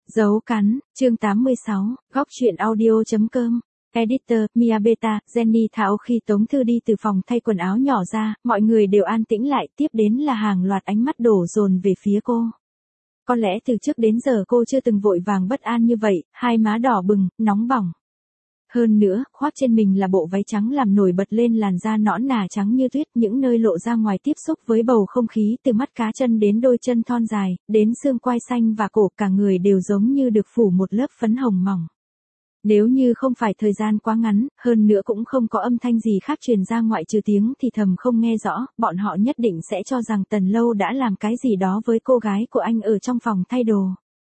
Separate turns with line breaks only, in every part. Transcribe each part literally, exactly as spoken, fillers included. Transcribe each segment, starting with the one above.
Dấu cắn, chương tám mươi sáu, góc truyện audio.com. Editor, Mia Beta, Jenny Thảo. Khi Tống Thư đi từ phòng thay quần áo nhỏ ra, mọi người đều an tĩnh lại, tiếp đến là hàng loạt ánh mắt đổ dồn về phía cô. Có lẽ từ trước đến giờ cô chưa từng vội vàng bất an như vậy, hai má đỏ bừng, nóng bỏng. Hơn nữa, khoác trên mình là bộ váy trắng làm nổi bật lên làn da nõn nà trắng như tuyết, những nơi lộ ra ngoài tiếp xúc với bầu không khí từ mắt cá chân đến đôi chân thon dài, đến xương quai xanh và cổ, cả người đều giống như được phủ một lớp phấn hồng mỏng. Nếu như không phải thời gian quá ngắn, hơn nữa cũng không có âm thanh gì khác truyền ra ngoại trừ tiếng thì thầm không nghe rõ, bọn họ nhất định sẽ cho rằng Tần Lâu đã làm cái gì đó với cô gái của anh ở trong phòng thay đồ.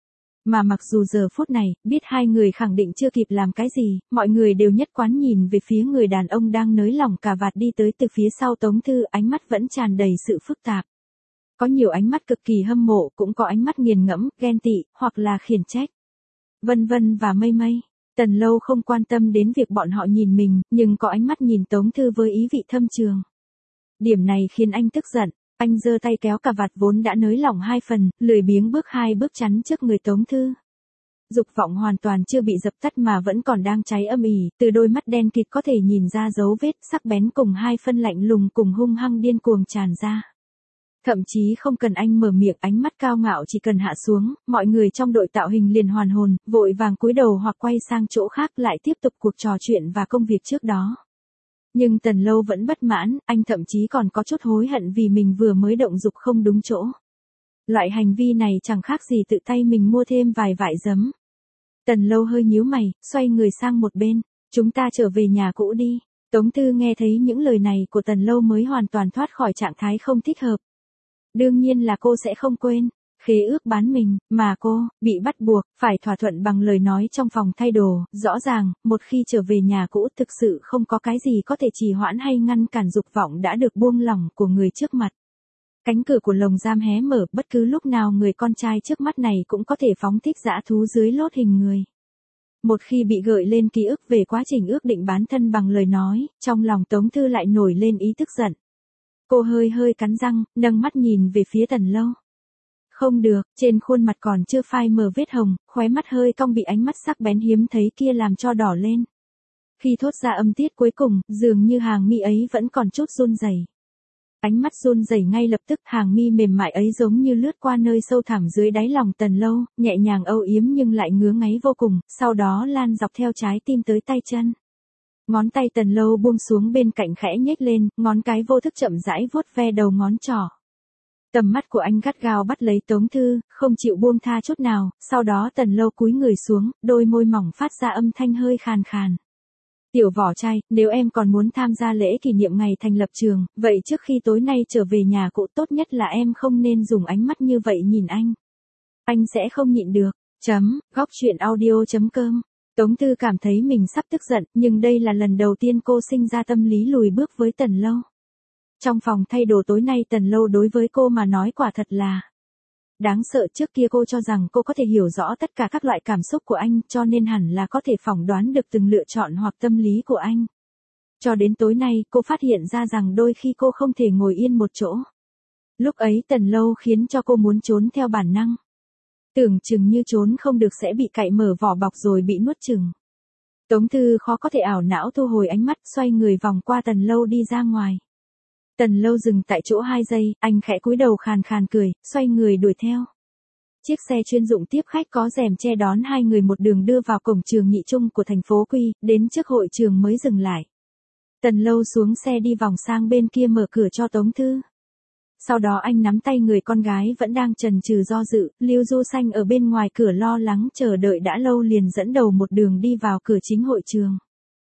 Mà mặc dù giờ phút này, biết hai người khẳng định chưa kịp làm cái gì, mọi người đều nhất quán nhìn về phía người đàn ông đang nới lỏng cà vạt đi tới từ phía sau Tống Thư, ánh mắt vẫn tràn đầy sự phức tạp. Có nhiều ánh mắt cực kỳ hâm mộ, cũng có ánh mắt nghiền ngẫm, ghen tị, hoặc là khiển trách. Vân vân và mây mây. Tần Lâu không quan tâm đến việc bọn họ nhìn mình, nhưng có ánh mắt nhìn Tống Thư với ý vị thâm trường. Điểm này khiến anh tức giận. Anh giơ tay kéo cà vạt vốn đã nới lỏng hai phần, lười biếng bước hai bước chắn trước người Tống Thư. Dục vọng hoàn toàn chưa bị dập tắt mà vẫn còn đang cháy âm ỉ, từ đôi mắt đen kịt có thể nhìn ra dấu vết sắc bén cùng hai phân lạnh lùng cùng hung hăng điên cuồng tràn ra. Thậm chí không cần anh mở miệng, ánh mắt cao ngạo chỉ cần hạ xuống, mọi người trong đội tạo hình liền hoàn hồn, vội vàng cúi đầu hoặc quay sang chỗ khác lại tiếp tục cuộc trò chuyện và công việc trước đó. Nhưng Tần Lâu vẫn bất mãn, anh thậm chí còn có chút hối hận vì mình vừa mới động dục không đúng chỗ. Loại hành vi này chẳng khác gì tự tay mình mua thêm vài vải giấm. Tần Lâu hơi nhíu mày, xoay người sang một bên, chúng ta trở về nhà cũ đi. Tống Thư nghe thấy những lời này của Tần Lâu mới hoàn toàn thoát khỏi trạng thái không thích hợp. Đương nhiên là cô sẽ không quên. Khế ước bán mình, mà cô, bị bắt buộc, phải thỏa thuận bằng lời nói trong phòng thay đồ, rõ ràng, một khi trở về nhà cũ thực sự không có cái gì có thể trì hoãn hay ngăn cản dục vọng đã được buông lỏng của người trước mặt. Cánh cửa của lồng giam hé mở, bất cứ lúc nào người con trai trước mắt này cũng có thể phóng thích dã thú dưới lốt hình người. Một khi bị gợi lên ký ức về quá trình ước định bán thân bằng lời nói, trong lòng Tống Thư lại nổi lên ý tức giận. Cô hơi hơi cắn răng, nâng mắt nhìn về phía Tần Lâu. Không được, trên khuôn mặt còn chưa phai mờ vết hồng, khóe mắt hơi cong bị ánh mắt sắc bén hiếm thấy kia làm cho đỏ lên. Khi thốt ra âm tiết cuối cùng, dường như hàng mi ấy vẫn còn chút run rẩy. Ánh mắt run rẩy ngay lập tức, hàng mi mềm mại ấy giống như lướt qua nơi sâu thẳm dưới đáy lòng Tần Lâu, nhẹ nhàng âu yếm nhưng lại ngứa ngáy vô cùng, sau đó lan dọc theo trái tim tới tay chân. Ngón tay Tần Lâu buông xuống bên cạnh khẽ nhếch lên, ngón cái vô thức chậm rãi vuốt ve đầu ngón trỏ. Tầm mắt của anh gắt gao bắt lấy Tống Thư, không chịu buông tha chút nào, sau đó Tần Lâu cúi người xuống, đôi môi mỏng phát ra âm thanh hơi khàn khàn. Tiểu vỏ trai, nếu em còn muốn tham gia lễ kỷ niệm ngày thành lập trường, vậy trước khi tối nay trở về nhà cũ tốt nhất là em không nên dùng ánh mắt như vậy nhìn anh. Anh sẽ không nhịn được. Chấm, góc truyện audio.com. Tống Thư cảm thấy mình sắp tức giận, nhưng đây là lần đầu tiên cô sinh ra tâm lý lùi bước với Tần Lâu. Trong phòng thay đồ tối nay Tần Lâu đối với cô mà nói quả thật là đáng sợ. Trước kia cô cho rằng cô có thể hiểu rõ tất cả các loại cảm xúc của anh, cho nên hẳn là có thể phỏng đoán được từng lựa chọn hoặc tâm lý của anh. Cho đến tối nay, cô phát hiện ra rằng đôi khi cô không thể ngồi yên một chỗ. Lúc ấy Tần Lâu khiến cho cô muốn trốn theo bản năng. Tưởng chừng như trốn không được sẽ bị cạy mở vỏ bọc rồi bị nuốt chửng. Tống Thư khó có thể ảo não thu hồi ánh mắt, xoay người vòng qua Tần Lâu đi ra ngoài. Tần Lâu dừng tại chỗ hai giây, anh khẽ cúi đầu khàn khàn cười, xoay người đuổi theo. Chiếc xe chuyên dụng tiếp khách có rèm che đón hai người một đường đưa vào cổng trường nhị trung của thành phố Quy, đến trước hội trường mới dừng lại. Tần Lâu xuống xe đi vòng sang bên kia mở cửa cho Tống Thư. Sau đó anh nắm tay người con gái vẫn đang chần chừ do dự, Lưu Du Xanh ở bên ngoài cửa lo lắng chờ đợi đã lâu liền dẫn đầu một đường đi vào cửa chính hội trường.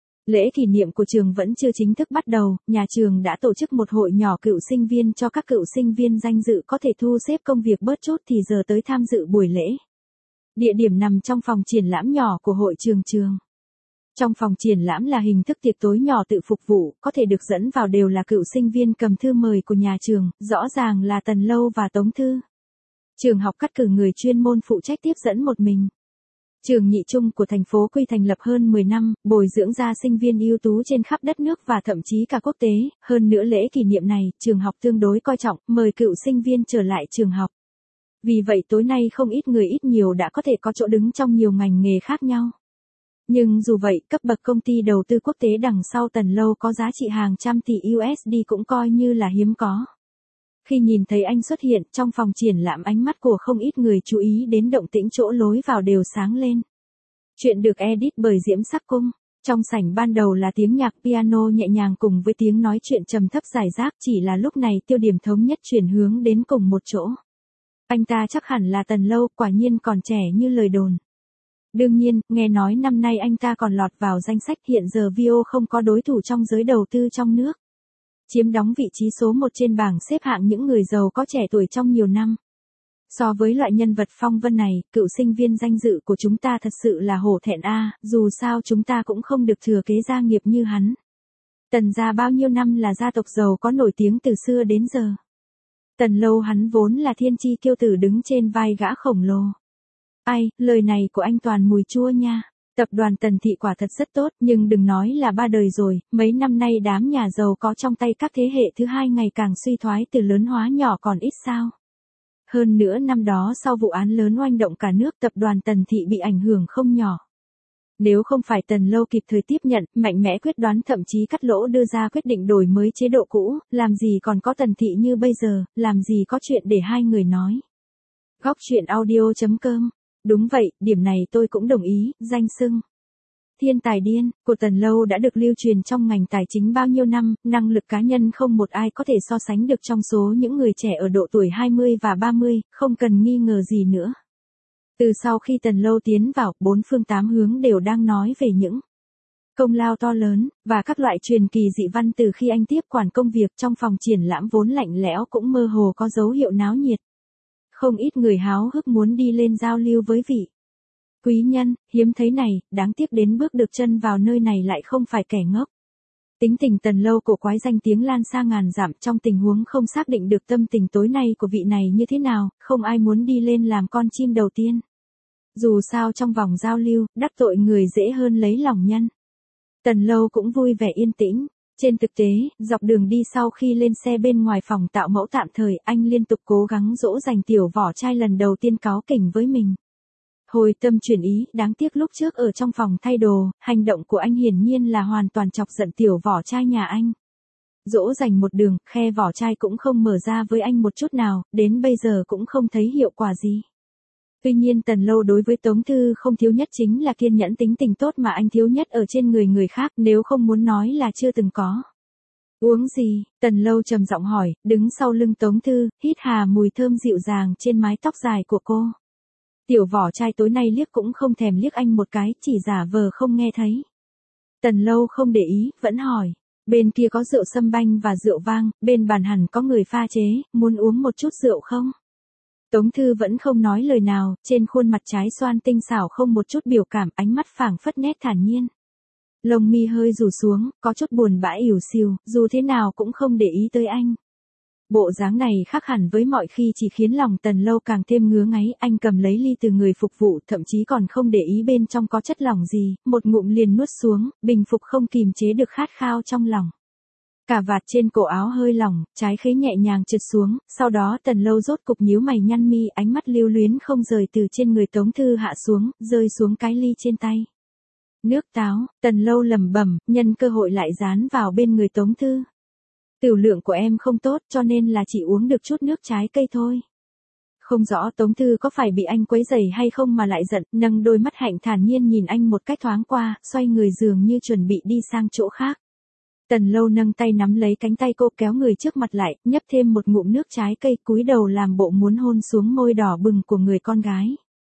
Lễ kỷ niệm của trường vẫn chưa chính thức bắt đầu, nhà trường đã tổ chức một hội nhỏ cựu sinh viên cho các cựu sinh viên danh dự có thể thu xếp công việc bớt chút thì giờ tới tham dự buổi lễ. Địa điểm nằm trong phòng triển lãm nhỏ của hội trường trường. Trong phòng triển lãm là hình thức tiệc tối nhỏ tự phục vụ, có thể được dẫn vào đều là cựu sinh viên cầm thư mời của nhà trường, rõ ràng là Tần Lâu và Tống Thư. Trường học cắt cử người chuyên môn phụ trách tiếp dẫn một mình. Trường nhị trung của thành phố Quy thành lập hơn mười năm, bồi dưỡng ra sinh viên ưu tú trên khắp đất nước và thậm chí cả quốc tế, hơn nữa lễ kỷ niệm này, trường học tương đối coi trọng, mời cựu sinh viên trở lại trường học. Vì vậy tối nay không ít người ít nhiều đã có thể có chỗ đứng trong nhiều ngành nghề khác nhau. Nhưng dù vậy, cấp bậc công ty đầu tư quốc tế đằng sau Tần Lâu có giá trị hàng trăm tỷ u ét đê cũng coi như là hiếm có. Khi nhìn thấy anh xuất hiện trong phòng triển lãm, ánh mắt của không ít người chú ý đến động tĩnh chỗ lối vào đều sáng lên. Chuyện được edit bởi Diễm Sắc Cung. Trong sảnh ban đầu là tiếng nhạc piano nhẹ nhàng cùng với tiếng nói chuyện trầm thấp rải rác, chỉ là lúc này tiêu điểm thống nhất chuyển hướng đến cùng một chỗ. Anh ta chắc hẳn là Tần Lâu, quả nhiên còn trẻ như lời đồn. Đương nhiên, nghe nói năm nay anh ta còn lọt vào danh sách hiện giờ vê o không có đối thủ trong giới đầu tư trong nước. Chiếm đóng vị trí số một trên bảng xếp hạng những người giàu có trẻ tuổi trong nhiều năm. So với loại nhân vật phong vân này, cựu sinh viên danh dự của chúng ta thật sự là hổ thẹn a, dù sao chúng ta cũng không được thừa kế gia nghiệp như hắn. Tần gia bao nhiêu năm là gia tộc giàu có nổi tiếng từ xưa đến giờ. Tần Lâu hắn vốn là thiên chi kiêu tử đứng trên vai gã khổng lồ. Ai, lời này của anh toàn mùi chua nha. Tập đoàn Tần Thị quả thật rất tốt, nhưng đừng nói là ba đời rồi, mấy năm nay đám nhà giàu có trong tay các thế hệ thứ hai ngày càng suy thoái, từ lớn hóa nhỏ còn ít sao. Hơn nữa năm đó sau vụ án lớn oanh động cả nước, tập đoàn Tần Thị bị ảnh hưởng không nhỏ. Nếu không phải Tần Lâu kịp thời tiếp nhận, mạnh mẽ quyết đoán, thậm chí cắt lỗ đưa ra quyết định đổi mới chế độ cũ, làm gì còn có Tần Thị như bây giờ, làm gì có chuyện để hai người nói. Góc truyện audio chấm com. Đúng vậy, điểm này tôi cũng đồng ý, danh xưng thiên tài điên của Tần Lâu đã được lưu truyền trong ngành tài chính bao nhiêu năm, năng lực cá nhân không một ai có thể so sánh được trong số những người trẻ ở độ tuổi hai mươi và ba mươi, không cần nghi ngờ gì nữa. Từ sau khi Tần Lâu tiến vào, bốn phương tám hướng đều đang nói về những công lao to lớn, và các loại truyền kỳ dị văn từ khi anh tiếp quản công việc trong phòng triển lãm vốn lạnh lẽo cũng mơ hồ có dấu hiệu náo nhiệt. Không ít người háo hức muốn đi lên giao lưu với vị quý nhân hiếm thấy này, đáng tiếc đến bước được chân vào nơi này lại không phải kẻ ngốc. Tính tình Tần Lâu cổ quái, danh tiếng lan xa ngàn dặm, trong tình huống không xác định được tâm tình tối nay của vị này như thế nào, không ai muốn đi lên làm con chim đầu tiên. Dù sao trong vòng giao lưu, đắc tội người dễ hơn lấy lòng nhân. Tần Lâu cũng vui vẻ yên tĩnh. Trên thực tế, dọc đường đi sau khi lên xe bên ngoài phòng tạo mẫu tạm thời, anh liên tục cố gắng dỗ dành tiểu vỏ trai lần đầu tiên cáu kỉnh với mình. Hồi tâm chuyển ý, đáng tiếc lúc trước ở trong phòng thay đồ, hành động của anh hiển nhiên là hoàn toàn chọc giận tiểu vỏ trai nhà anh. Dỗ dành một đường, khe vỏ trai cũng không mở ra với anh một chút nào, đến bây giờ cũng không thấy hiệu quả gì. Tuy nhiên Tần Lâu đối với Tống Thư không thiếu nhất chính là kiên nhẫn, tính tình tốt mà anh thiếu nhất ở trên người người khác, nếu không muốn nói là chưa từng có. Uống gì? Tần Lâu trầm giọng hỏi, đứng sau lưng Tống Thư, hít hà mùi thơm dịu dàng trên mái tóc dài của cô. Tiểu vỏ trai tối nay liếc cũng không thèm liếc anh một cái, chỉ giả vờ không nghe thấy. Tần Lâu không để ý, vẫn hỏi, bên kia có rượu sâm banh và rượu vang, bên bàn hẳn có người pha chế, muốn uống một chút rượu không? Tống Thư vẫn không nói lời nào, trên khuôn mặt trái xoan tinh xảo không một chút biểu cảm, ánh mắt phảng phất nét thản nhiên. Lông mi hơi rủ xuống, có chút buồn bã ỉu xìu, dù thế nào cũng không để ý tới anh. Bộ dáng này khác hẳn với mọi khi, chỉ khiến lòng Tần Lâu càng thêm ngứa ngáy. Anh cầm lấy ly từ người phục vụ, thậm chí còn không để ý bên trong có chất lỏng gì, một ngụm liền nuốt xuống, bình phục không kìm chế được khát khao trong lòng. Cà vạt trên cổ áo hơi lỏng, trái khế nhẹ nhàng trượt xuống, sau đó Tần Lâu rốt cục nhíu mày nhăn mi, ánh mắt lưu luyến không rời từ trên người Tống Thư hạ xuống, rơi xuống cái ly trên tay. Nước táo, Tần Lâu lẩm bẩm, nhân cơ hội lại dán vào bên người Tống Thư. Tiểu lượng của em không tốt cho nên là chỉ uống được chút nước trái cây thôi. Không rõ Tống Thư có phải bị anh quấy rầy hay không mà lại giận, nâng đôi mắt hạnh thản nhiên nhìn anh một cách thoáng qua, xoay người dường như chuẩn bị đi sang chỗ khác. Tần Lâu nâng tay nắm lấy cánh tay cô, kéo người trước mặt lại, nhấp thêm một ngụm nước trái cây, cúi đầu làm bộ muốn hôn xuống môi đỏ bừng của người con gái.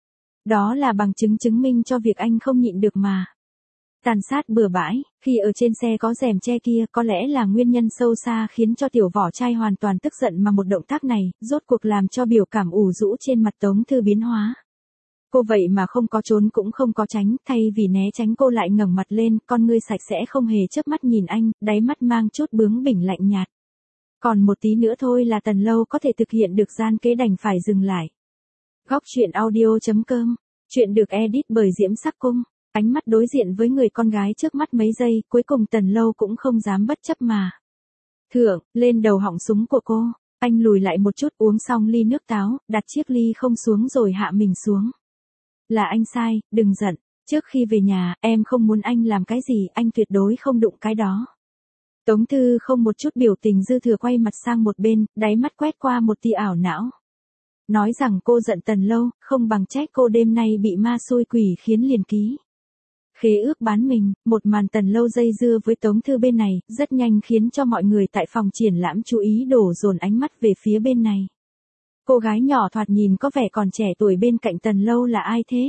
Đó là bằng chứng chứng minh cho việc anh không nhịn được mà. Tàn sát bừa bãi, khi ở trên xe có rèm che kia, có lẽ là nguyên nhân sâu xa khiến cho tiểu vỏ trai hoàn toàn tức giận, mà một động tác này, rốt cuộc làm cho biểu cảm ủ rũ trên mặt Tống Thư biến hóa. Cô vậy mà không có trốn cũng không có tránh, thay vì né tránh cô lại ngẩng mặt lên, con ngươi sạch sẽ không hề chớp mắt nhìn anh, đáy mắt mang chút bướng bỉnh lạnh nhạt. Còn một tí nữa thôi là Tần Lâu có thể thực hiện được gian kế, đành phải dừng lại. Góc truyện audio chấm com. Chuyện được edit bởi Diễm Sắc Cung. Ánh mắt đối diện với người con gái trước mắt mấy giây, cuối cùng Tần Lâu cũng không dám bất chấp mà thưởng lên đầu họng súng của cô. Anh lùi lại một chút uống xong ly nước táo, đặt chiếc ly không xuống rồi hạ mình xuống. Là anh sai, đừng giận. Trước khi về nhà, em không muốn anh làm cái gì, anh tuyệt đối không đụng cái đó. Tống Thư không một chút biểu tình dư thừa quay mặt sang một bên, đáy mắt quét qua một tia ảo não. Nói rằng cô giận Tần Lâu, không bằng trách cô đêm nay bị ma xui quỷ khiến liền ký khế ước bán mình. Một màn Tần Lâu dây dưa với Tống Thư bên này, rất nhanh khiến cho mọi người tại phòng triển lãm chú ý đổ dồn ánh mắt về phía bên này. Cô gái nhỏ thoạt nhìn có vẻ còn trẻ tuổi bên cạnh Tần Lâu là ai thế?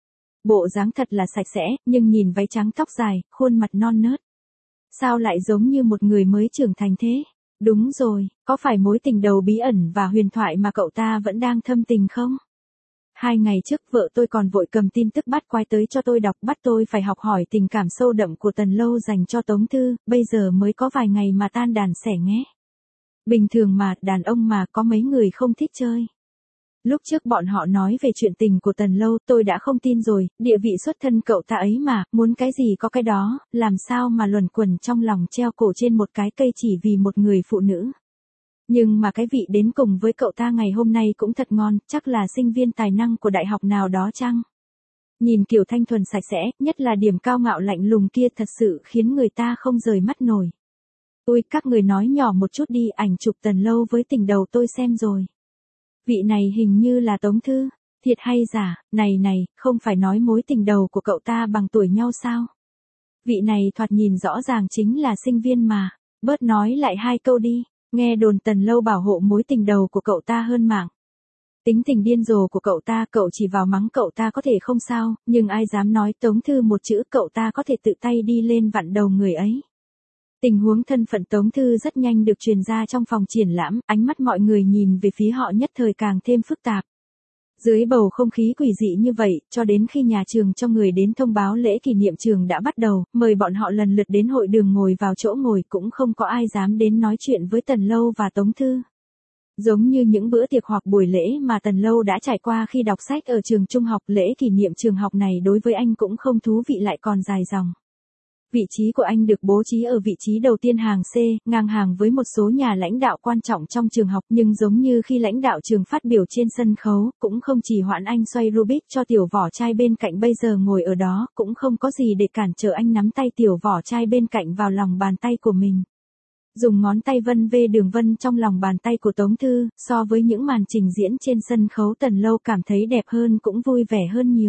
Bộ dáng thật là sạch sẽ, nhưng nhìn váy trắng tóc dài, khuôn mặt non nớt. Sao lại giống như một người mới trưởng thành thế? Đúng rồi, có phải mối tình đầu bí ẩn và huyền thoại mà cậu ta vẫn đang thâm tình không? Hai ngày trước vợ tôi còn vội cầm tin tức bắt quái tới cho tôi đọc, bắt tôi phải học hỏi tình cảm sâu đậm của Tần Lâu dành cho Tống Thư, bây giờ mới có vài ngày mà tan đàn xẻ nghé. Bình thường mà, đàn ông mà có mấy người không thích chơi. Lúc trước bọn họ nói về chuyện tình của Tần Lâu tôi đã không tin rồi, địa vị xuất thân cậu ta ấy mà, muốn cái gì có cái đó, làm sao mà luẩn quẩn trong lòng treo cổ trên một cái cây chỉ vì một người phụ nữ. Nhưng mà cái vị đến cùng với cậu ta ngày hôm nay cũng thật ngon, chắc là sinh viên tài năng của đại học nào đó chăng? Nhìn kiểu thanh thuần sạch sẽ, nhất là điểm cao ngạo lạnh lùng kia thật sự khiến người ta không rời mắt nổi. Ui, các người nói nhỏ một chút đi, ảnh chụp Tần Lâu với tình đầu tôi xem rồi. Vị này hình như là Tống Thư, thiệt hay giả, này này, không phải nói mối tình đầu của cậu ta bằng tuổi nhau sao? Vị này thoạt nhìn rõ ràng chính là sinh viên mà, bớt nói lại hai câu đi, nghe đồn Tần Lâu bảo hộ mối tình đầu của cậu ta hơn mạng. Tính tình điên rồ của cậu ta, cậu chỉ vào mắng cậu ta có thể không sao, nhưng ai dám nói Tống Thư một chữ cậu ta có thể tự tay đi lên vặn đầu người ấy. Tình huống thân phận Tống Thư rất nhanh được truyền ra trong phòng triển lãm, ánh mắt mọi người nhìn về phía họ nhất thời càng thêm phức tạp. Dưới bầu không khí quỷ dị như vậy, cho đến khi nhà trường cho người đến thông báo lễ kỷ niệm trường đã bắt đầu, mời bọn họ lần lượt đến hội đường ngồi vào chỗ ngồi, cũng không có ai dám đến nói chuyện với Tần Lâu và Tống Thư. Giống như những bữa tiệc hoặc buổi lễ mà Tần Lâu đã trải qua khi đọc sách ở trường trung học, lễ kỷ niệm trường học này đối với anh cũng không thú vị lại còn dài dòng. Vị trí của anh được bố trí ở vị trí đầu tiên hàng C, ngang hàng với một số nhà lãnh đạo quan trọng trong trường học, nhưng giống như khi lãnh đạo trường phát biểu trên sân khấu, cũng không chỉ hoãn anh xoay Rubik cho tiểu vỏ trai bên cạnh bây giờ ngồi ở đó, cũng không có gì để cản trở anh nắm tay tiểu vỏ trai bên cạnh vào lòng bàn tay của mình. Dùng ngón tay vân vê đường vân trong lòng bàn tay của Tống Thư, so với những màn trình diễn trên sân khấu Tần Lâu cảm thấy đẹp hơn cũng vui vẻ hơn nhiều.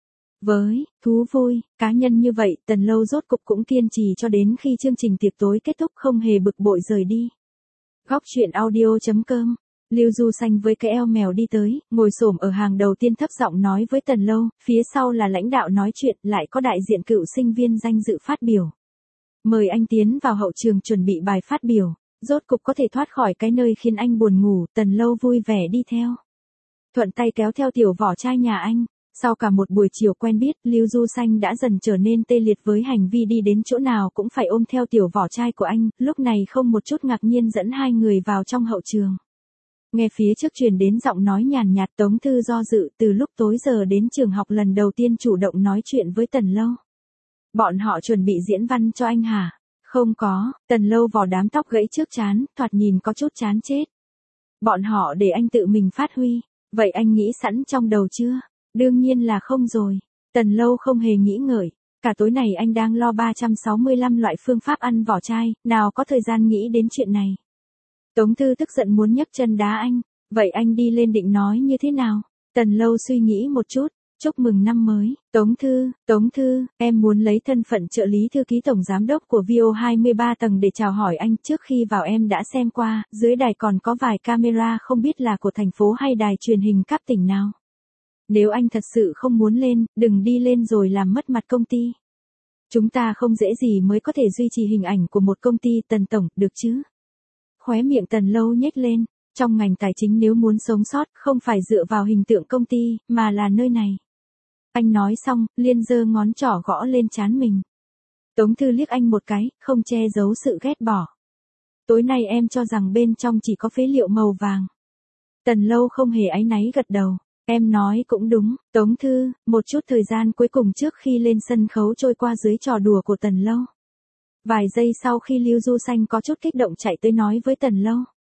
Với thú vui, cá nhân như vậy, Tần Lâu rốt cục cũng kiên trì cho đến khi chương trình tiệc tối kết thúc không hề bực bội rời đi. Góc truyện audio chấm com, Lưu Du Xanh với cái eo mèo đi tới, ngồi xổm ở hàng đầu tiên thấp giọng nói với Tần Lâu, phía sau là lãnh đạo nói chuyện, lại có đại diện cựu sinh viên danh dự phát biểu. Mời anh tiến vào hậu trường chuẩn bị bài phát biểu, rốt cục có thể thoát khỏi cái nơi khiến anh buồn ngủ, Tần Lâu vui vẻ đi theo. Thuận tay kéo theo tiểu vỏ trai nhà anh. Sau cả một buổi chiều quen biết, Lưu Du Xanh đã dần trở nên tê liệt với hành vi đi đến chỗ nào cũng phải ôm theo tiểu vỏ trai của anh, lúc này không một chút ngạc nhiên dẫn hai người vào trong hậu trường. Nghe phía trước truyền đến giọng nói nhàn nhạt, Tống Thư do dự, từ lúc tối giờ đến trường học lần đầu tiên chủ động nói chuyện với Tần Lâu. Bọn họ chuẩn bị diễn văn cho anh hả? Không có, Tần Lâu vò đám tóc gãy trước trán, thoạt nhìn có chút chán chết. Bọn họ để anh tự mình phát huy, vậy anh nghĩ sẵn trong đầu chưa? Đương nhiên là không rồi. Tần Lâu không hề nghĩ ngợi. Cả tối này anh đang lo ba trăm sáu mươi lăm loại phương pháp ăn vỏ chai, nào có thời gian nghĩ đến chuyện này. Tống Thư tức giận muốn nhấc chân đá anh. Vậy anh đi lên định nói như thế nào? Tần Lâu suy nghĩ một chút. Chúc mừng năm mới. Tống Thư, Tống Thư, em muốn lấy thân phận trợ lý thư ký tổng giám đốc của vê o hai mươi ba tầng để chào hỏi anh. Trước khi vào em đã xem qua, dưới đài còn có vài camera không biết là của thành phố hay đài truyền hình cấp tỉnh nào. Nếu anh thật sự không muốn lên, đừng đi lên rồi làm mất mặt công ty. Chúng ta không dễ gì mới có thể duy trì hình ảnh của một công ty, Tần Tổng, được chứ? Khóe miệng Tần Lâu nhếch lên, trong ngành tài chính nếu muốn sống sót, không phải dựa vào hình tượng công ty, mà là nơi này. Anh nói xong, liên giơ ngón trỏ gõ lên trán mình. Tống Thư liếc anh một cái, không che giấu sự ghét bỏ. Tối nay em cho rằng bên trong chỉ có phế liệu màu vàng. Tần Lâu không hề áy náy gật đầu. Em nói cũng đúng, Tống Thư, một chút thời gian cuối cùng trước khi lên sân khấu trôi qua dưới trò đùa của Tần Lâu. Vài giây sau khi Lưu Du Xanh có chút kích động chạy tới nói với Tần Lâu.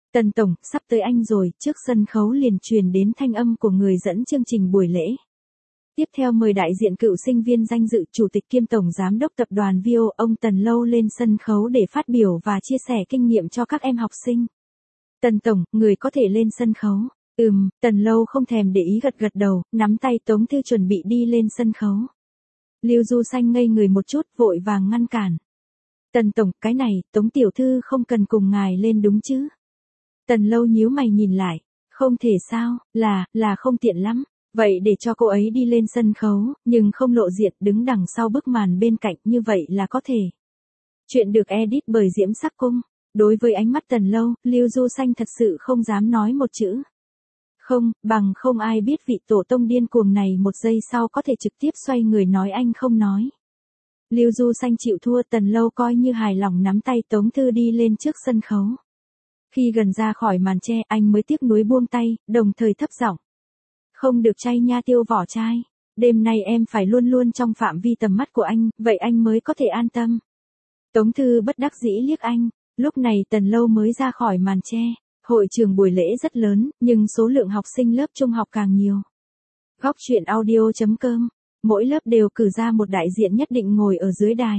Tần Tổng, sắp tới anh rồi, trước sân khấu liền truyền đến thanh âm của người dẫn chương trình buổi lễ. Tiếp theo mời đại diện cựu sinh viên danh dự chủ tịch kiêm tổng giám đốc tập đoàn vi ô ông Tần Lâu lên sân khấu để phát biểu và chia sẻ kinh nghiệm cho các em học sinh. Tần Tổng, người có thể lên sân khấu. Ừm, Tần Lâu không thèm để ý gật gật đầu, nắm tay Tống Thư chuẩn bị đi lên sân khấu. Lưu Du Xanh ngây người một chút, vội vàng ngăn cản. Tần Tổng, cái này, Tống Tiểu Thư không cần cùng ngài lên đúng chứ? Tần Lâu nhíu mày nhìn lại. Không thể sao, là, là không tiện lắm. Vậy để cho cô ấy đi lên sân khấu, nhưng không lộ diện đứng đằng sau bức màn bên cạnh như vậy là có thể. Chuyện được edit bởi Diễm Sắc Cung. Đối với ánh mắt Tần Lâu, Lưu Du Xanh thật sự không dám nói một chữ. Không, bằng không ai biết vị tổ tông điên cuồng này một giây sau có thể trực tiếp xoay người nói anh không nói. Lưu Du Xanh chịu thua, Tần Lâu coi như hài lòng nắm tay Tống Thư đi lên trước sân khấu. Khi gần ra khỏi màn che, anh mới tiếc nuối buông tay, đồng thời thấp giọng. Không được chay nha Tiêu Vỏ Trai. Đêm nay em phải luôn luôn trong phạm vi tầm mắt của anh, vậy anh mới có thể an tâm. Tống Thư bất đắc dĩ liếc anh. Lúc này Tần Lâu mới ra khỏi màn che. Hội trường buổi lễ rất lớn, nhưng số lượng học sinh lớp trung học càng nhiều. Góc truyện audio chấm com. Mỗi lớp đều cử ra một đại diện nhất định ngồi ở dưới đài.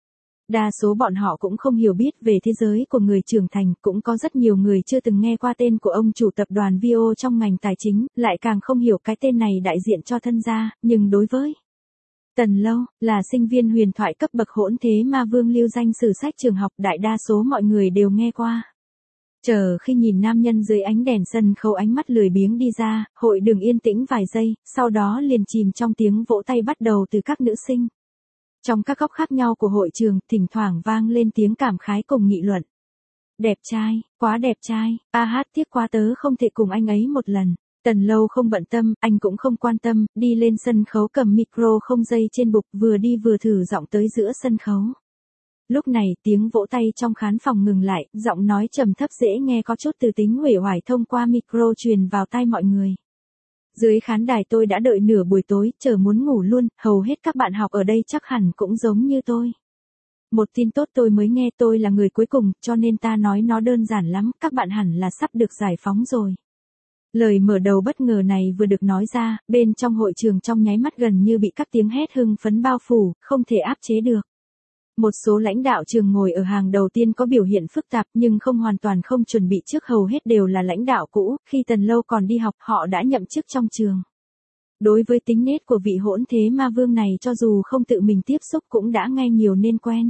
Đa số bọn họ cũng không hiểu biết về thế giới của người trưởng thành, cũng có rất nhiều người chưa từng nghe qua tên của ông chủ tập đoàn vi ô trong ngành tài chính, lại càng không hiểu cái tên này đại diện cho thân gia, nhưng đối với Tần Lâu, là sinh viên huyền thoại cấp bậc hỗn thế ma vương lưu danh sử sách trường học, đại đa số mọi người đều nghe qua. Chờ khi nhìn nam nhân dưới ánh đèn sân khấu ánh mắt lười biếng đi ra, hội đường yên tĩnh vài giây, sau đó liền chìm trong tiếng vỗ tay bắt đầu từ các nữ sinh. Trong các góc khác nhau của hội trường, thỉnh thoảng vang lên tiếng cảm khái cùng nghị luận. Đẹp trai, quá đẹp trai, a hát tiếc quá tớ không thể cùng anh ấy một lần. Tần Lâu không bận tâm, anh cũng không quan tâm, đi lên sân khấu cầm micro không dây trên bục, vừa đi vừa thử giọng tới giữa sân khấu. Lúc này tiếng vỗ tay trong khán phòng ngừng lại, giọng nói trầm thấp dễ nghe có chút từ tính uể oải thông qua micro truyền vào tai mọi người. Dưới khán đài tôi đã đợi nửa buổi tối, chờ muốn ngủ luôn, hầu hết các bạn học ở đây chắc hẳn cũng giống như tôi. Một tin tốt tôi mới nghe, tôi là người cuối cùng, cho nên ta nói nó đơn giản lắm, các bạn hẳn là sắp được giải phóng rồi. Lời mở đầu bất ngờ này vừa được nói ra, bên trong hội trường trong nháy mắt gần như bị các tiếng hét hưng phấn bao phủ, không thể áp chế được. Một số lãnh đạo trường ngồi ở hàng đầu tiên có biểu hiện phức tạp nhưng không hoàn toàn không chuẩn bị trước, hầu hết đều là lãnh đạo cũ, khi Tần Lâu còn đi học họ đã nhậm chức trong trường. Đối với tính nết của vị hỗn thế ma vương này cho dù không tự mình tiếp xúc cũng đã nghe nhiều nên quen.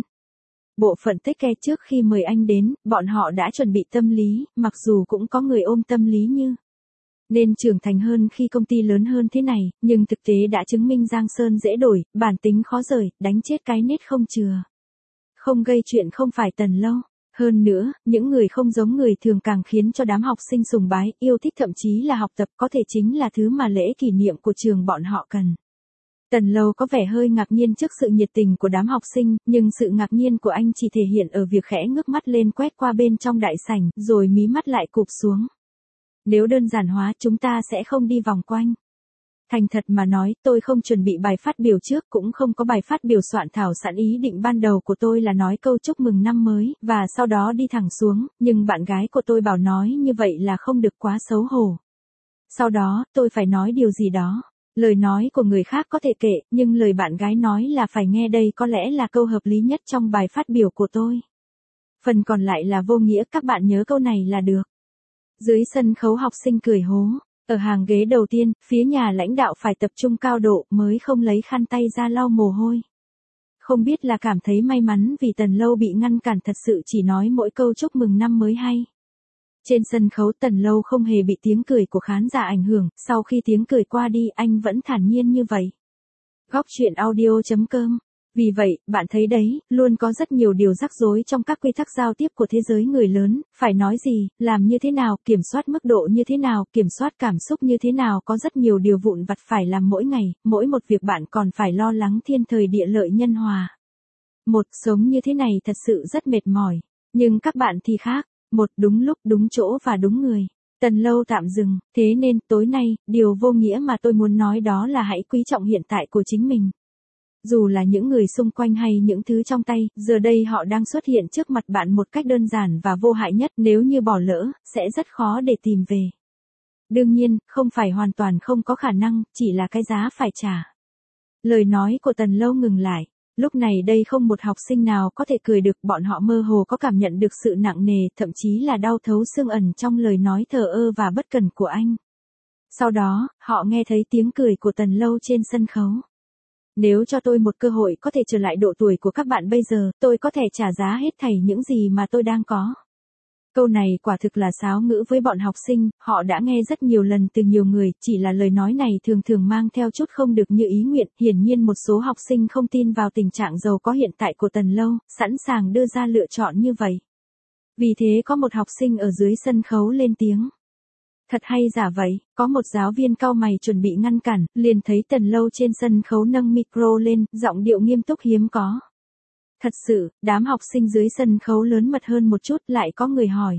Bộ phận take care trước khi mời anh đến, bọn họ đã chuẩn bị tâm lý, mặc dù cũng có người ôm tâm lý như nên trưởng thành hơn khi công ty lớn hơn thế này, nhưng thực tế đã chứng minh Giang Sơn dễ đổi, bản tính khó rời, đánh chết cái nết không chừa. Không gây chuyện không phải Tần Lâu. Hơn nữa, những người không giống người thường càng khiến cho đám học sinh sùng bái, yêu thích thậm chí là học tập có thể chính là thứ mà lễ kỷ niệm của trường bọn họ cần. Tần Lâu có vẻ hơi ngạc nhiên trước sự nhiệt tình của đám học sinh, nhưng sự ngạc nhiên của anh chỉ thể hiện ở việc khẽ ngước mắt lên quét qua bên trong đại sảnh, rồi mí mắt lại cụp xuống. Nếu đơn giản hóa chúng ta sẽ không đi vòng quanh. Thành thật mà nói, tôi không chuẩn bị bài phát biểu trước, cũng không có bài phát biểu soạn thảo sẵn, ý định ban đầu của tôi là nói câu chúc mừng năm mới, và sau đó đi thẳng xuống, nhưng bạn gái của tôi bảo nói như vậy là không được quá xấu hổ. Sau đó, tôi phải nói điều gì đó. Lời nói của người khác có thể kệ, nhưng lời bạn gái nói là phải nghe, đây có lẽ là câu hợp lý nhất trong bài phát biểu của tôi. Phần còn lại là vô nghĩa, các bạn nhớ câu này là được. Dưới sân khấu học sinh cười hố. Ở hàng ghế đầu tiên, phía nhà lãnh đạo phải tập trung cao độ mới không lấy khăn tay ra lau mồ hôi. Không biết là cảm thấy may mắn vì Tần Lâu bị ngăn cản, thật sự chỉ nói mỗi câu chúc mừng năm mới hay. Trên sân khấu Tần Lâu không hề bị tiếng cười của khán giả ảnh hưởng, sau khi tiếng cười qua đi anh vẫn thản nhiên như vậy. Góc truyện audio chấm com. Vì vậy, bạn thấy đấy, luôn có rất nhiều điều rắc rối trong các quy tắc giao tiếp của thế giới người lớn, phải nói gì, làm như thế nào, kiểm soát mức độ như thế nào, kiểm soát cảm xúc như thế nào, có rất nhiều điều vụn vặt phải làm mỗi ngày, mỗi một việc bạn còn phải lo lắng thiên thời địa lợi nhân hòa. Một, sống như thế này thật sự rất mệt mỏi, nhưng các bạn thì khác, một, đúng lúc, đúng chỗ và đúng người. Tần Lâu tạm dừng, thế nên, tối nay, điều vô nghĩa mà tôi muốn nói đó là hãy quý trọng hiện tại của chính mình. Dù là những người xung quanh hay những thứ trong tay, giờ đây họ đang xuất hiện trước mặt bạn một cách đơn giản và vô hại nhất, nếu như bỏ lỡ, sẽ rất khó để tìm về. Đương nhiên, không phải hoàn toàn không có khả năng, chỉ là cái giá phải trả. Lời nói của Tần Lâu ngừng lại. Lúc này đây không một học sinh nào có thể cười được, bọn họ mơ hồ có cảm nhận được sự nặng nề, thậm chí là đau thấu xương ẩn trong lời nói thờ ơ và bất cần của anh. Sau đó, họ nghe thấy tiếng cười của Tần Lâu trên sân khấu. Nếu cho tôi một cơ hội có thể trở lại độ tuổi của các bạn bây giờ, tôi có thể trả giá hết thảy những gì mà tôi đang có. Câu này quả thực là sáo ngữ với bọn học sinh, họ đã nghe rất nhiều lần từ nhiều người, chỉ là lời nói này thường thường mang theo chút không được như ý nguyện, hiển nhiên một số học sinh không tin vào tình trạng giàu có hiện tại của Tần Lâu, sẵn sàng đưa ra lựa chọn như vậy. Vì thế có một học sinh ở dưới sân khấu lên tiếng. Thật hay giả vậy, có một giáo viên cau mày chuẩn bị ngăn cản, liền thấy Tần Lâu trên sân khấu nâng micro lên, giọng điệu nghiêm túc hiếm có. Thật sự, đám học sinh dưới sân khấu lớn mật hơn một chút, lại có người hỏi.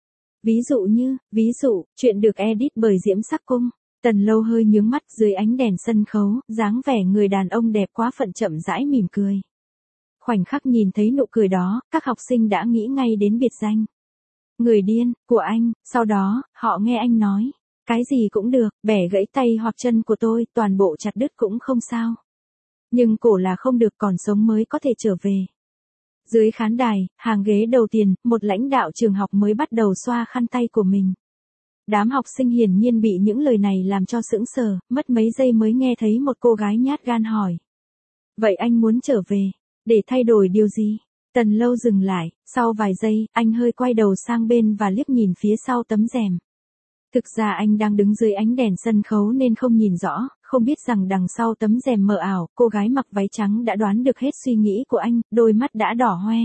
Ví dụ như, ví dụ, chuyện được edit bởi Diễm Sắc Cung. Tần Lâu hơi nhướng mắt dưới ánh đèn sân khấu, dáng vẻ người đàn ông đẹp quá phận chậm rãi mỉm cười. Khoảnh khắc nhìn thấy nụ cười đó, các học sinh đã nghĩ ngay đến biệt danh. Người điên, của anh, sau đó, họ nghe anh nói. Cái gì cũng được, bẻ gãy tay hoặc chân của tôi, toàn bộ chặt đứt cũng không sao. Nhưng cổ là không được, còn sống mới có thể trở về. Dưới khán đài, hàng ghế đầu tiên, một lãnh đạo trường học mới bắt đầu xoa khăn tay của mình. Đám học sinh hiển nhiên bị những lời này làm cho sững sờ, mất mấy giây mới nghe thấy một cô gái nhát gan hỏi. Vậy anh muốn trở về, để thay đổi điều gì? Tần Lâu dừng lại, sau vài giây, anh hơi quay đầu sang bên và liếc nhìn phía sau tấm rèm. Thực ra anh đang đứng dưới ánh đèn sân khấu nên không nhìn rõ, không biết rằng đằng sau tấm rèm mờ ảo, cô gái mặc váy trắng đã đoán được hết suy nghĩ của anh, đôi mắt đã đỏ hoe.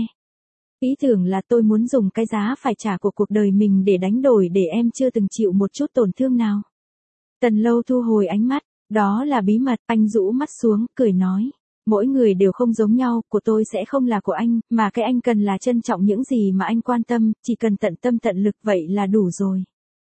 Ý tưởng là tôi muốn dùng cái giá phải trả của cuộc đời mình để đánh đổi để em chưa từng chịu một chút tổn thương nào. Tần Lâu thu hồi ánh mắt, đó là bí mật, anh rũ mắt xuống, cười nói. Mỗi người đều không giống nhau, của tôi sẽ không là của anh, mà cái anh cần là trân trọng những gì mà anh quan tâm, chỉ cần tận tâm tận lực vậy là đủ rồi.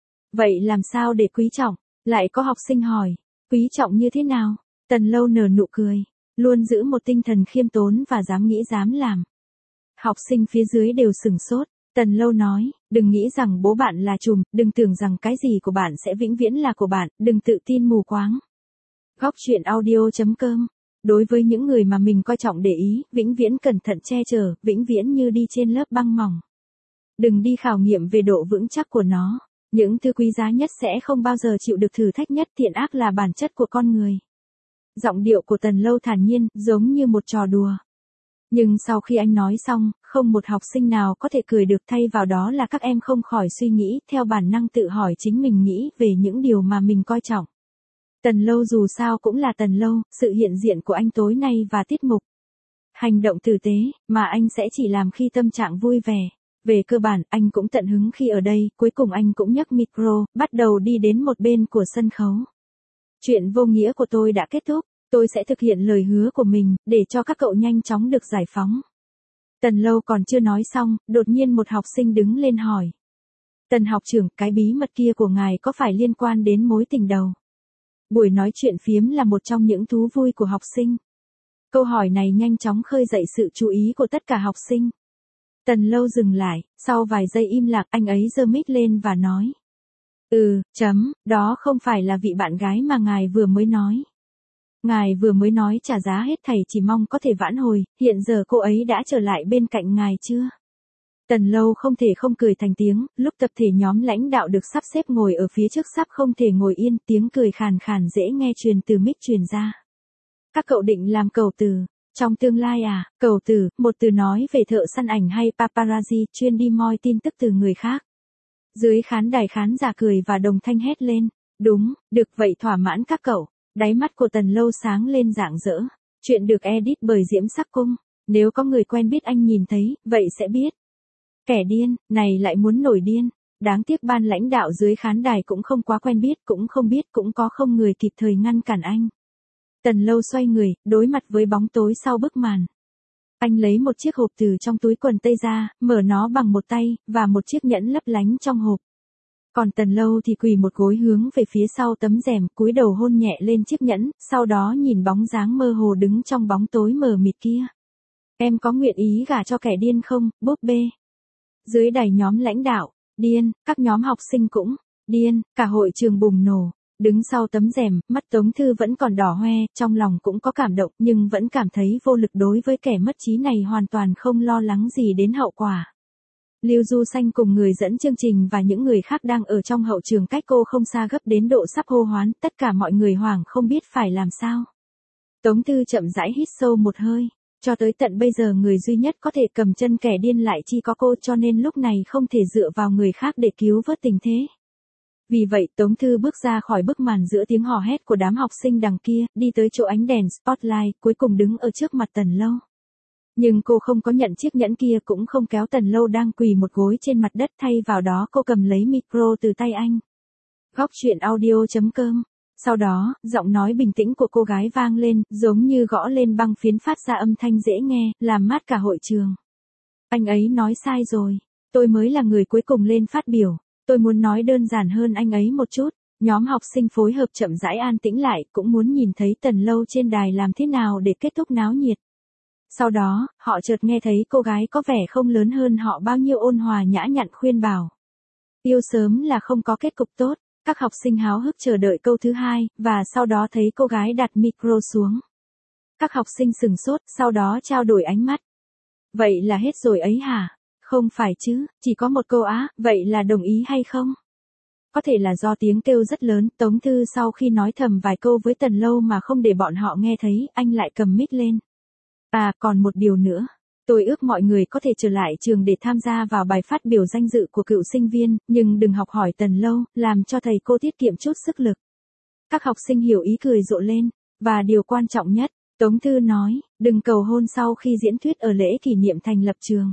Vậy làm sao để quý trọng? Lại có học sinh hỏi, quý trọng như thế nào? Tần Lâu nở nụ cười, luôn giữ một tinh thần khiêm tốn và dám nghĩ dám làm. Học sinh phía dưới đều sửng sốt, Tần Lâu nói, đừng nghĩ rằng bố bạn là trùm, đừng tưởng rằng cái gì của bạn sẽ vĩnh viễn là của bạn, đừng tự tin mù quáng. Góc truyện audio chấm com. Đối với những người mà mình coi trọng để ý, vĩnh viễn cẩn thận che chở, vĩnh viễn như đi trên lớp băng mỏng. Đừng đi khảo nghiệm về độ vững chắc của nó. Những thứ quý giá nhất sẽ không bao giờ chịu được thử thách nhất, thiện ác là bản chất của con người. Giọng điệu của Tần Lâu thản nhiên, giống như một trò đùa. Nhưng sau khi anh nói xong, không một học sinh nào có thể cười được, thay vào đó là các em không khỏi suy nghĩ, theo bản năng tự hỏi chính mình nghĩ về những điều mà mình coi trọng. Tần Lâu dù sao cũng là Tần Lâu, sự hiện diện của anh tối nay và tiết mục. Hành động tử tế, mà anh sẽ chỉ làm khi tâm trạng vui vẻ. Về cơ bản, anh cũng tận hứng khi ở đây, cuối cùng anh cũng nhấc micro, bắt đầu đi đến một bên của sân khấu. Chuyện vô nghĩa của tôi đã kết thúc, tôi sẽ thực hiện lời hứa của mình, để cho các cậu nhanh chóng được giải phóng. Tần Lâu còn chưa nói xong, đột nhiên một học sinh đứng lên hỏi. Tần học trưởng, cái bí mật kia của ngài có phải liên quan đến mối tình đầu? Buổi nói chuyện phiếm là một trong những thú vui của học sinh. Câu hỏi này nhanh chóng khơi dậy sự chú ý của tất cả học sinh. Tần Lâu dừng lại, sau vài giây im lặng, anh ấy giơ mic lên và nói. Ừ, chấm, đó không phải là vị bạn gái mà ngài vừa mới nói. Ngài vừa mới nói trả giá hết thảy chỉ mong có thể vãn hồi, hiện giờ cô ấy đã trở lại bên cạnh ngài chưa? Tần Lâu không thể không cười thành tiếng, lúc tập thể nhóm lãnh đạo được sắp xếp ngồi ở phía trước sắp không thể ngồi yên, tiếng cười khàn khàn dễ nghe truyền từ mic truyền ra. Các cậu định làm cầu từ, trong tương lai à? Cầu từ, một từ nói về thợ săn ảnh hay paparazzi, chuyên đi moi tin tức từ người khác. Dưới khán đài khán giả cười và đồng thanh hét lên, đúng, được vậy thỏa mãn các cậu. Đáy mắt của Tần Lâu sáng lên rạng rỡ. Chuyện được edit bởi Diễm Sắc Cung, nếu có người quen biết anh nhìn thấy, vậy sẽ biết. Kẻ điên, này lại muốn nổi điên. Đáng tiếc ban lãnh đạo dưới khán đài cũng không quá quen biết, cũng không biết, cũng có không người kịp thời ngăn cản anh. Tần Lâu xoay người, đối mặt với bóng tối sau bức màn. Anh lấy một chiếc hộp từ trong túi quần tây ra, mở nó bằng một tay, và một chiếc nhẫn lấp lánh trong hộp. Còn Tần Lâu thì quỳ một gối hướng về phía sau tấm rèm, cúi đầu hôn nhẹ lên chiếc nhẫn, sau đó nhìn bóng dáng mơ hồ đứng trong bóng tối mờ mịt kia. Em có nguyện ý gả cho kẻ điên không, búp bê? Dưới đài nhóm lãnh đạo, điên, các nhóm học sinh cũng, điên, cả hội trường bùng nổ. Đứng sau tấm rèm, mắt Tống Thư vẫn còn đỏ hoe, trong lòng cũng có cảm động nhưng vẫn cảm thấy vô lực đối với kẻ mất trí này, hoàn toàn không lo lắng gì đến hậu quả. Lưu Du Xanh cùng người dẫn chương trình và những người khác đang ở trong hậu trường cách cô không xa, gấp đến độ sắp hô hoán, tất cả mọi người hoảng không biết phải làm sao. Tống Thư chậm rãi hít sâu một hơi. Cho tới tận bây giờ người duy nhất có thể cầm chân kẻ điên lại chỉ có cô, cho nên lúc này không thể dựa vào người khác để cứu vớt tình thế. Vì vậy Tống Thư bước ra khỏi bức màn giữa tiếng hò hét của đám học sinh đằng kia, đi tới chỗ ánh đèn spotlight, cuối cùng đứng ở trước mặt Tần Lâu. Nhưng cô không có nhận chiếc nhẫn kia, cũng không kéo Tần Lâu đang quỳ một gối trên mặt đất, thay vào đó cô cầm lấy micro từ tay anh. Góc truyện audio chấm com. Sau đó, giọng nói bình tĩnh của cô gái vang lên, giống như gõ lên băng phiến phát ra âm thanh dễ nghe, làm mát cả hội trường. Anh ấy nói sai rồi. Tôi mới là người cuối cùng lên phát biểu. Tôi muốn nói đơn giản hơn anh ấy một chút. Nhóm học sinh phối hợp chậm rãi an tĩnh lại, cũng muốn nhìn thấy Tần Lâu trên đài làm thế nào để kết thúc náo nhiệt. Sau đó, họ chợt nghe thấy cô gái có vẻ không lớn hơn họ bao nhiêu ôn hòa nhã nhặn khuyên bảo. Yêu sớm là không có kết cục tốt. Các học sinh háo hức chờ đợi câu thứ hai, và sau đó thấy cô gái đặt micro xuống. Các học sinh sừng sốt, sau đó trao đổi ánh mắt. Vậy là hết rồi ấy hả? Không phải chứ, chỉ có một câu á, vậy là đồng ý hay không? Có thể là do tiếng kêu rất lớn, Tống Thư sau khi nói thầm vài câu với Tần Lâu mà không để bọn họ nghe thấy, anh lại cầm mic lên. À, còn một điều nữa. Tôi ước mọi người có thể trở lại trường để tham gia vào bài phát biểu danh dự của cựu sinh viên, nhưng đừng học hỏi Tần Lâu, làm cho thầy cô tiết kiệm chút sức lực. Các học sinh hiểu ý cười rộ lên. Và điều quan trọng nhất, Tống Thư nói, đừng cầu hôn sau khi diễn thuyết ở lễ kỷ niệm thành lập trường.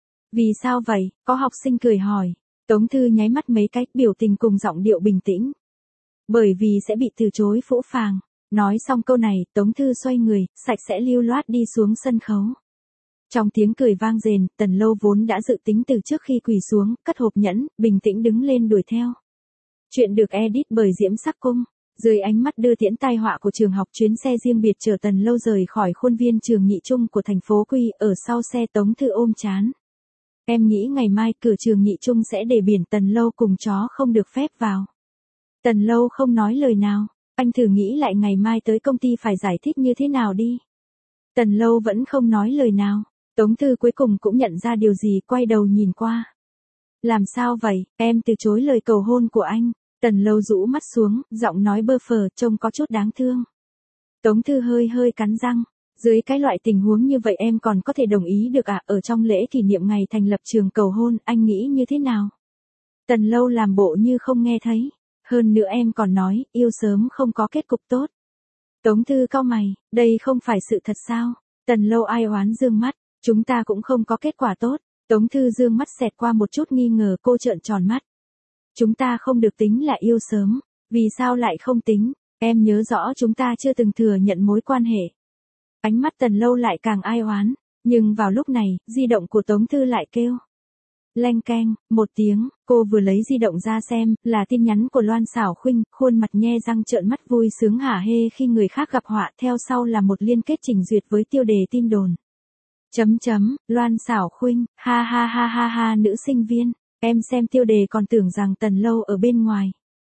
Vì sao vậy? Có học sinh cười hỏi. Tống Thư nháy mắt mấy cách, biểu tình cùng giọng điệu bình tĩnh. Bởi vì sẽ bị từ chối phũ phàng. Nói xong câu này, Tống Thư xoay người, sạch sẽ lưu loát đi xuống sân khấu. Trong tiếng cười vang rền, Tần Lâu vốn đã dự tính từ trước khi quỳ xuống, cất hộp nhẫn, bình tĩnh đứng lên đuổi theo. Chuyện được edit bởi Diễm Sắc Cung. Dưới ánh mắt đưa tiễn tai họa của trường học, chuyến xe riêng biệt chở Tần Lâu rời khỏi khuôn viên trường Nhị Trung của thành phố Quy, ở sau xe Tống Thư ôm chán. Em nghĩ ngày mai cửa trường Nhị Trung sẽ để biển Tần Lâu cùng chó không được phép vào. Tần Lâu không nói lời nào, anh thử nghĩ lại ngày mai tới công ty phải giải thích như thế nào đi. Tần Lâu vẫn không nói lời nào. Tống Thư cuối cùng cũng nhận ra điều gì, quay đầu nhìn qua. Làm sao vậy, em từ chối lời cầu hôn của anh. Tần Lâu rũ mắt xuống, giọng nói bơ phờ, trông có chút đáng thương. Tống Thư hơi hơi cắn răng. Dưới cái loại tình huống như vậy em còn có thể đồng ý được à? Ở trong lễ kỷ niệm ngày thành lập trường cầu hôn, anh nghĩ như thế nào? Tần Lâu làm bộ như không nghe thấy. Hơn nữa em còn nói, yêu sớm không có kết cục tốt. Tống Thư cau mày, đây không phải sự thật sao? Tần Lâu ai oán dương mắt. Chúng ta cũng không có kết quả tốt. Tống Thư dương mắt xẹt qua một chút nghi ngờ, cô trợn tròn mắt. Chúng ta không được tính là yêu sớm. Vì sao lại không tính? Em nhớ rõ chúng ta chưa từng thừa nhận mối quan hệ. Ánh mắt Tần Lâu lại càng ai oán. Nhưng vào lúc này, di động của Tống Thư lại kêu. Leng keng, một tiếng, cô vừa lấy di động ra xem, là tin nhắn của Loan Xảo Khuynh, khuôn mặt nhe răng trợn mắt vui sướng hả hê khi người khác gặp họa, theo sau là một liên kết trình duyệt với tiêu đề tin đồn. Chấm chấm, Loan Xảo Khuynh, ha ha ha ha ha nữ sinh viên, em xem tiêu đề còn tưởng rằng Tần Lâu ở bên ngoài.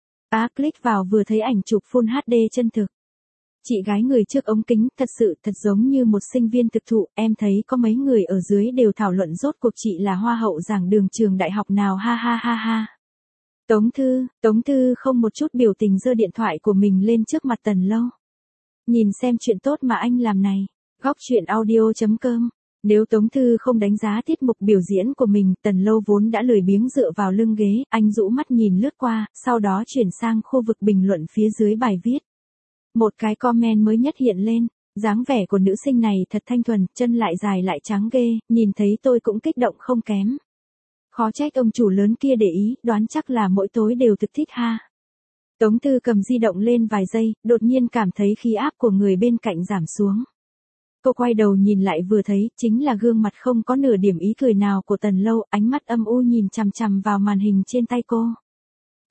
Á click vào vừa thấy ảnh chụp Full hát đê chân thực. Chị gái người trước ống kính, thật sự thật giống như một sinh viên thực thụ, em thấy có mấy người ở dưới đều thảo luận rốt cuộc chị là hoa hậu giảng đường trường đại học nào ha ha ha ha. Tống Thư, Tống Thư không một chút biểu tình giơ điện thoại của mình lên trước mặt Tần Lâu. Nhìn xem chuyện tốt mà anh làm này, góc truyện audio chấm com. Nếu Tống Thư không đánh giá tiết mục biểu diễn của mình, Tần Lâu vốn đã lười biếng dựa vào lưng ghế, anh rũ mắt nhìn lướt qua, sau đó chuyển sang khu vực bình luận phía dưới bài viết. Một cái comment mới nhất hiện lên, dáng vẻ của nữ sinh này thật thanh thuần, chân lại dài lại trắng ghê, nhìn thấy tôi cũng kích động không kém. Khó trách ông chủ lớn kia để ý, đoán chắc là mỗi tối đều thực thích ha. Tống Thư cầm di động lên vài giây, đột nhiên cảm thấy khí áp của người bên cạnh giảm xuống. Cô quay đầu nhìn lại vừa thấy, chính là gương mặt không có nửa điểm ý cười nào của Tần Lâu, ánh mắt âm u nhìn chằm chằm vào màn hình trên tay cô.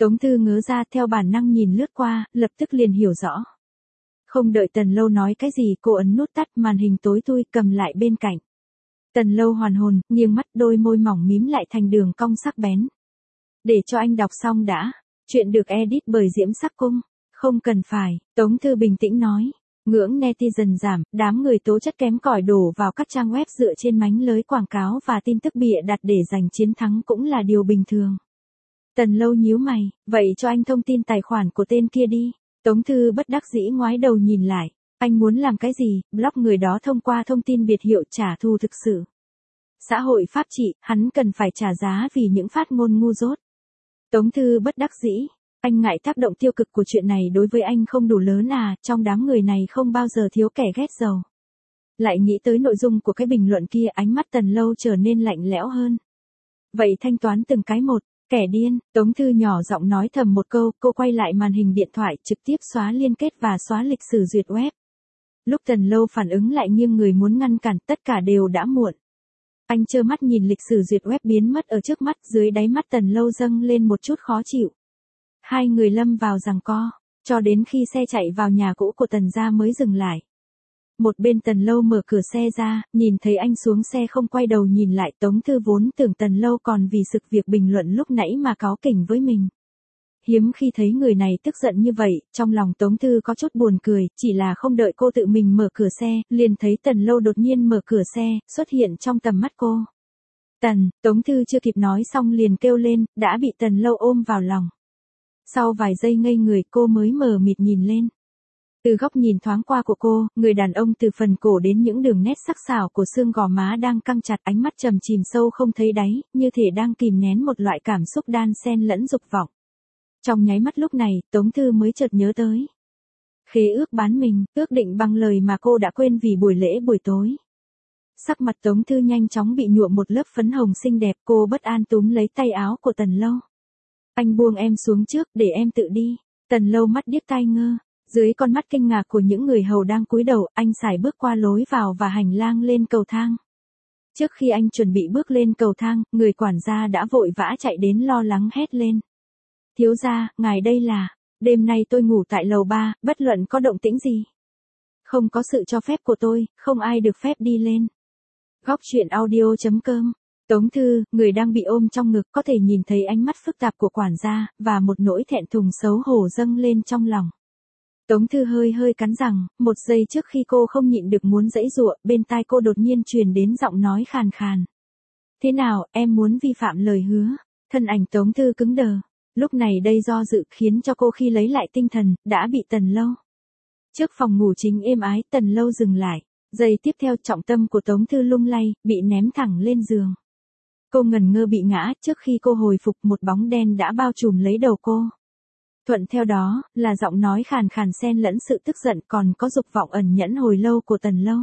Tống Thư ngớ ra theo bản năng nhìn lướt qua, lập tức liền hiểu rõ. Không đợi Tần Lâu nói cái gì, cô ấn nút tắt màn hình tối thui cầm lại bên cạnh. Tần Lâu hoàn hồn, nghiêng mắt, đôi môi mỏng mím lại thành đường cong sắc bén. Để cho anh đọc xong đã. Chuyện được edit bởi Diễm Sắc Cung. Không cần phải, Tống Thư bình tĩnh nói. Ngưỡng netizen giảm, đám người tố chất kém cỏi đổ vào các trang web dựa trên mánh lới quảng cáo và tin tức bịa đặt để giành chiến thắng cũng là điều bình thường. Tần Lâu nhíu mày, vậy cho anh thông tin tài khoản của tên kia đi. Tống Thư bất đắc dĩ ngoái đầu nhìn lại. Anh muốn làm cái gì, block người đó thông qua thông tin biệt hiệu trả thù thực sự. Xã hội pháp trị, hắn cần phải trả giá vì những phát ngôn ngu dốt. Tống Thư bất đắc dĩ. Anh ngại tác động tiêu cực của chuyện này đối với anh không đủ lớn à, trong đám người này không bao giờ thiếu kẻ ghét dầu. Lại nghĩ tới nội dung của cái bình luận kia, ánh mắt Tần Lâu trở nên lạnh lẽo hơn. Vậy thanh toán từng cái một, kẻ điên, Tống Thư nhỏ giọng nói thầm một câu, cô quay lại màn hình điện thoại trực tiếp xóa liên kết và xóa lịch sử duyệt web. Lúc Tần Lâu phản ứng lại nghiêng người muốn ngăn cản, tất cả đều đã muộn. Anh trơ mắt nhìn lịch sử duyệt web biến mất ở trước mắt, dưới đáy mắt Tần Lâu dâng lên một chút khó chịu. Hai người lâm vào giằng co, cho đến khi xe chạy vào nhà cũ của Tần gia mới dừng lại. Một bên Tần Lâu mở cửa xe ra, nhìn thấy anh xuống xe không quay đầu nhìn lại. Tống Thư vốn tưởng Tần Lâu còn vì sự việc bình luận lúc nãy mà cáu kỉnh với mình. Hiếm khi thấy người này tức giận như vậy, trong lòng Tống Thư có chút buồn cười, chỉ là không đợi cô tự mình mở cửa xe, liền thấy Tần Lâu đột nhiên mở cửa xe, xuất hiện trong tầm mắt cô. Tần, Tống Thư chưa kịp nói xong liền kêu lên, đã bị Tần Lâu ôm vào lòng. Sau vài giây ngây người cô mới mờ mịt nhìn lên. Từ góc nhìn thoáng qua của cô, người đàn ông từ phần cổ đến những đường nét sắc sảo của xương gò má đang căng chặt, ánh mắt trầm chìm sâu không thấy đáy, như thể đang kìm nén một loại cảm xúc đan xen lẫn dục vọng. Trong nháy mắt lúc này, Tống Thư mới chợt nhớ tới. Khế ước bán mình, ước định bằng lời mà cô đã quên vì buổi lễ buổi tối. Sắc mặt Tống Thư nhanh chóng bị nhuộm một lớp phấn hồng xinh đẹp, cô bất an túm lấy tay áo của Tần Lâu. Anh buông em xuống trước, để em tự đi. Tần Lâu mắt điếc tai ngơ. Dưới con mắt kinh ngạc của những người hầu đang cúi đầu, anh sải bước qua lối vào và hành lang lên cầu thang. Trước khi anh chuẩn bị bước lên cầu thang, người quản gia đã vội vã chạy đến lo lắng hét lên. Thiếu gia, ngài đây là, đêm nay tôi ngủ tại lầu ba, bất luận có động tĩnh gì. Không có sự cho phép của tôi, không ai được phép đi lên. Góc truyện audio chấm com. Tống Thư, người đang bị ôm trong ngực, có thể nhìn thấy ánh mắt phức tạp của quản gia, và một nỗi thẹn thùng xấu hổ dâng lên trong lòng. Tống Thư hơi hơi cắn răng, một giây trước khi cô không nhịn được muốn giãy giụa, bên tai cô đột nhiên truyền đến giọng nói khàn khàn. Thế nào, em muốn vi phạm lời hứa? Thân ảnh Tống Thư cứng đờ. Lúc này đây do dự khiến cho cô khi lấy lại tinh thần, đã bị Tần Lâu. Trước phòng ngủ chính êm ái, Tần Lâu dừng lại. Giây tiếp theo trọng tâm của Tống Thư lung lay, bị ném thẳng lên giường. Cô ngần ngơ bị ngã, trước khi cô hồi phục một bóng đen đã bao trùm lấy đầu cô. Thuận theo đó, là giọng nói khàn khàn xen lẫn sự tức giận còn có dục vọng ẩn nhẫn hồi lâu của Tần Lâu.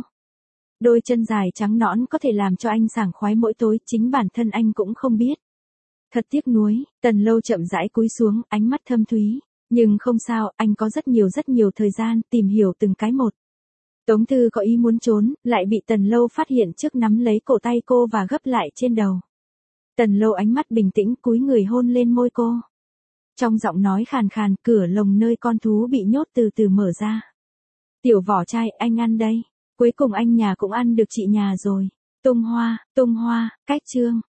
Đôi chân dài trắng nõn có thể làm cho anh sảng khoái mỗi tối, chính bản thân anh cũng không biết. Thật tiếc nuối, Tần Lâu chậm rãi cúi xuống, ánh mắt thâm thúy. Nhưng không sao, anh có rất nhiều rất nhiều thời gian tìm hiểu từng cái một. Tống Thư có ý muốn trốn, lại bị Tần Lâu phát hiện trước nắm lấy cổ tay cô và gấp lại trên đầu. Tần Lâu ánh mắt bình tĩnh cúi người hôn lên môi cô. Trong giọng nói khàn khàn, cửa lồng nơi con thú bị nhốt từ từ mở ra. Tiểu vỏ trai, anh ăn đây. Cuối cùng anh nhà cũng ăn được chị nhà rồi. Tung hoa, tung hoa, cách chương.